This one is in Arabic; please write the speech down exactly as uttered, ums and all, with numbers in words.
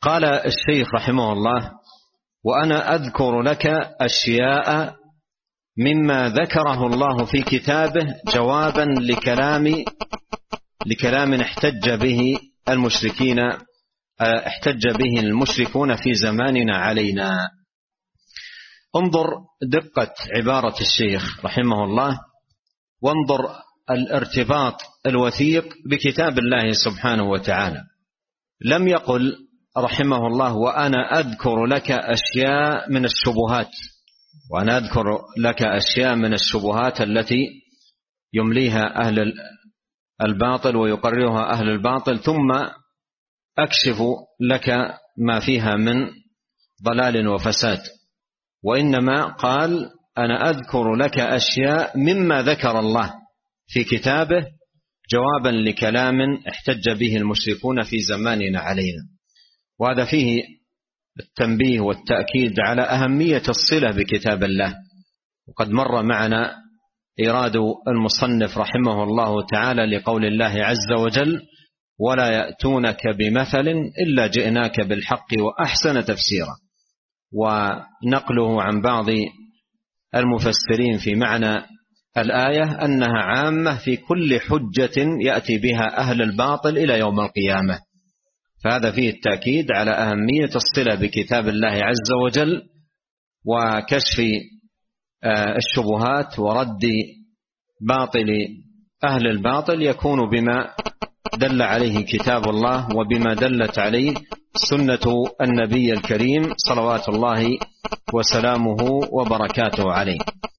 قال الشيخ رحمه الله: وأنا أذكر لك أشياء مما ذكره الله في كتابه جوابا لكلام لكلام احتج به المشركين احتج به المشركون في زماننا علينا. انظر دقة عبارة الشيخ رحمه الله، وانظر الارتباط الوثيق بكتاب الله سبحانه وتعالى. لم يقل رحمه الله: وأنا أذكر لك أشياء من الشبهات، وأنا أذكر لك أشياء من الشبهات التي يمليها أهل الباطل ويقررها أهل الباطل، ثم أكشف لك ما فيها من ضلال وفساد. وإنما قال: أنا أذكر لك أشياء مما ذكر الله في كتابه جوابا لكلام احتج به المشركون في زماننا علينا. وهذا فيه التنبيه والتأكيد على أهمية الصلة بكتاب الله. وقد مر معنا إيراد المصنف رحمه الله تعالى لقول الله عز وجل: ولا يأتونك بمثل إلا جئناك بالحق وأحسن تفسيرا، ونقله عن بعض المفسرين في معنى الآية أنها عامة في كل حجة يأتي بها أهل الباطل إلى يوم القيامة. فهذا فيه التأكيد على أهمية الصلة بكتاب الله عز وجل وكشف الشبهات ورد باطل أهل الباطل يكون بما دل عليه كتاب الله وبما دلت عليه سنة النبي الكريم صلوات الله وسلامه وبركاته عليه.